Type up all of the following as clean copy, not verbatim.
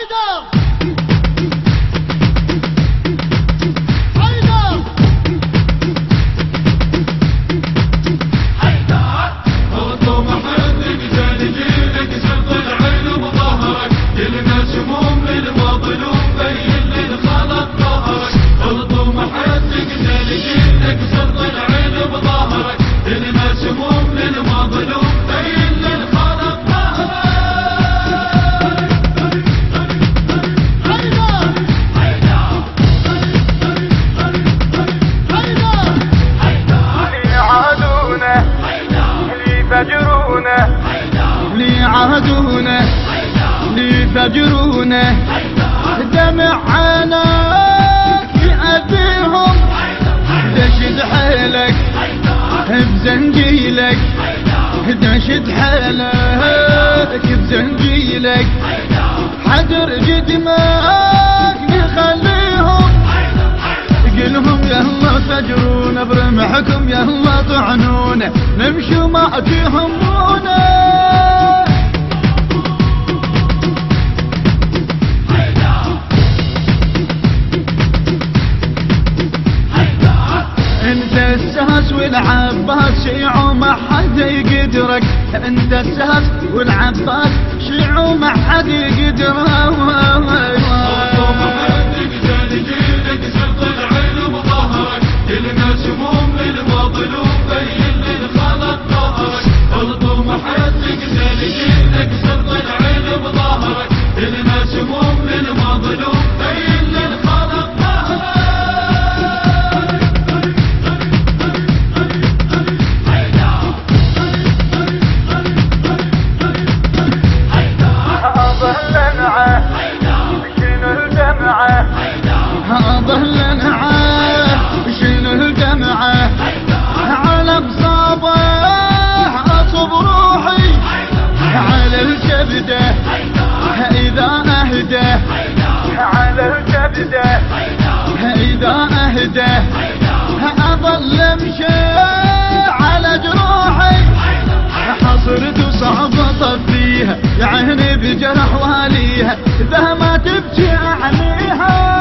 لي فجرونه دمع عينك يأذيهم دشد حيلك بزنجيلك دشد حيلك بزنجيلك حدر جدمك يخليهم قلهم يلا فجرونا برمحكم يلا طعنونا نمشي ما تهمونا انت الساس والعباس شيعوا ما حد يقدرك انت الساس والعباس شيعوا ما حد يقدرك هذا اللنعة شنو الدمعة على بصابه اصب روحي على الكبده إذا أهدى على الكبده إذا أهدى أظل أمشي على جروحي حصرت وصعب أطفيها يا عيني بجرح واليها إذا ما تبكي عليها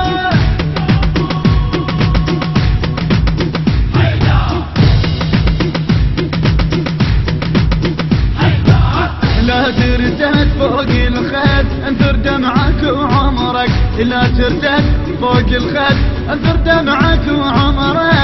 لا ترتد فوق الخد انثر دمعك وعمرك لا ترتد فوق الخد انثر دمعك وعمرك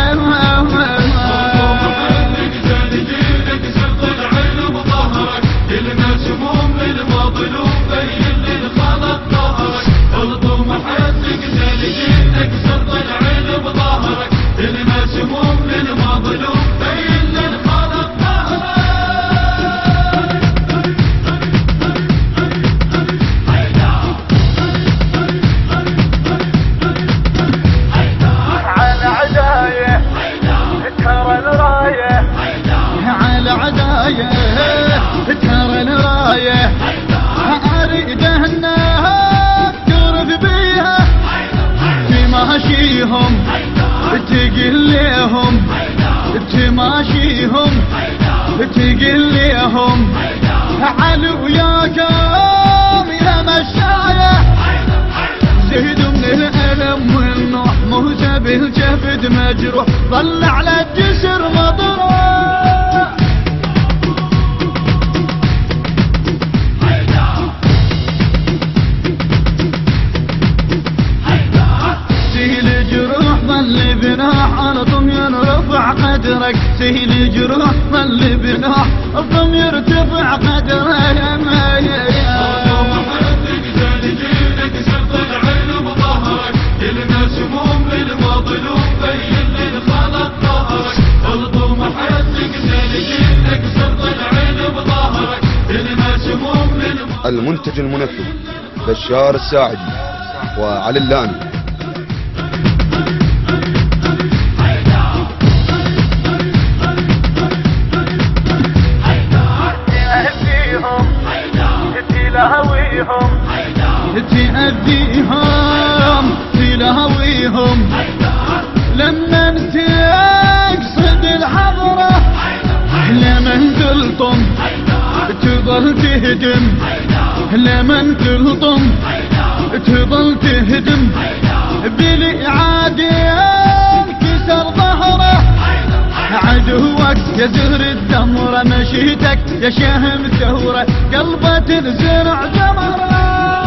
ترى الراية أريد أنها ترف بيها تماشيهم تقليهم تماشيهم تقليهم علو ياكم يا مشاية زهدوا من الألم والنوح موسى بالجبد مجروح ظل على الجسر مضروح ظل بناح على ضمير رفع قدرك سهل جروح ظل بناح الضمير ترفع قدرك المنتج المنفذ بشار الساعدي وعلي اللاني. تأذيهم تلهويهم لما تقصد الحضرة لمن تلطم تظل تهدم لمن تلطم يا زهر الدمرة مشيتك يا شهم ثورة قلبة تنزرع جمرة.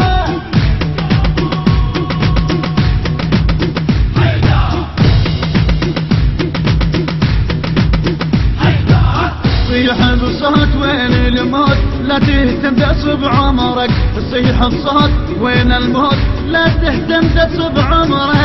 صيح بصوت وين الموت لا تهتم تصب عمرك، صيح بصوت وين الموت لا تهتم تصب عمرك.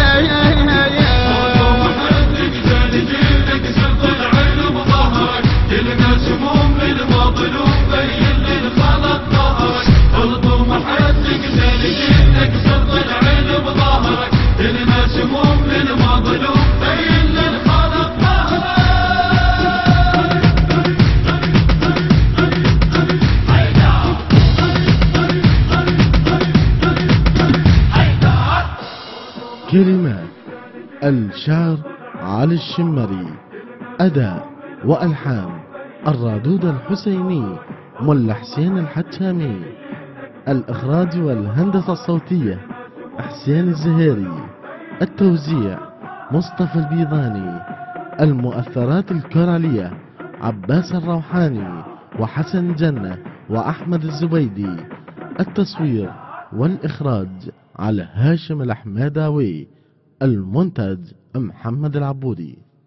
كلمات الشاعر علي الشمري، أداء وألحان الرادود الحسيني ملا حسين الحتامي، الإخراج والهندسة الصوتية حسين الزهيري، التوزيع مصطفى البيضاني، المؤثرات الكورالية عباس الروحاني وحسن جنة وأحمد الزبيدي، التصوير والإخراج على هاشم الأحمداوي، المونتاج محمد العبودي.